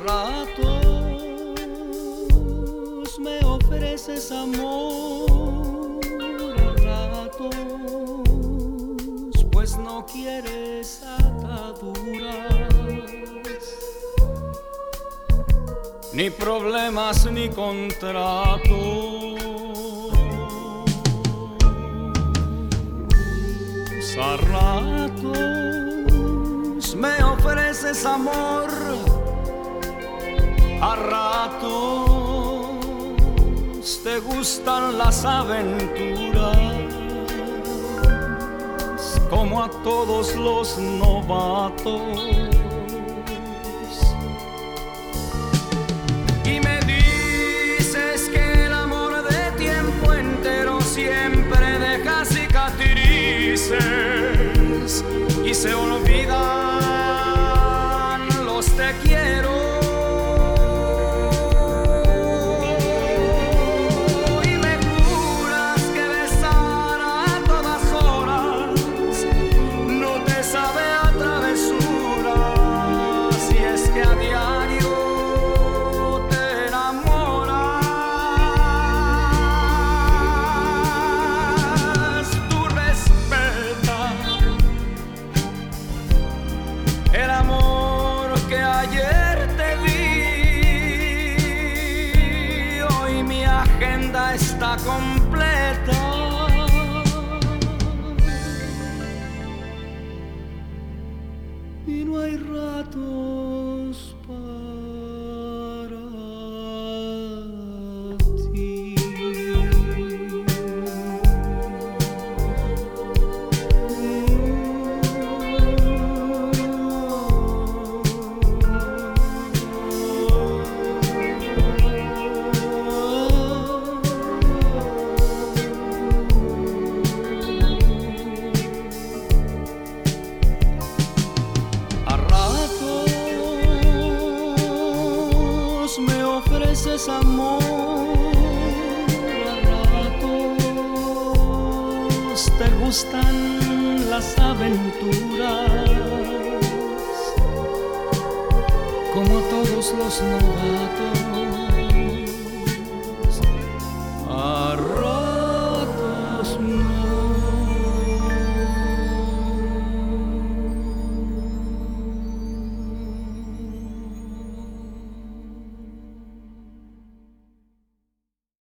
ratos me ofreces amor, a ratos pues no quieres ataduras, ni problemas ni contratos. A ratos me ofreces amor, a ratos te gustan las aventuras, como a todos los novatos. Y me dices que el amor de tiempo entero siempre deja cicatrices y se olvidan los te quiero. Y me juras que besar a todas horas no te sabe a travesuras, si es que a diario te enamoras. Tú respetas el amor que ayer te di, hoy mi agenda está completa y no hay ratos para ti. Me ofreces amor, a ratos te gustan las aventuras, como a todos los novatos.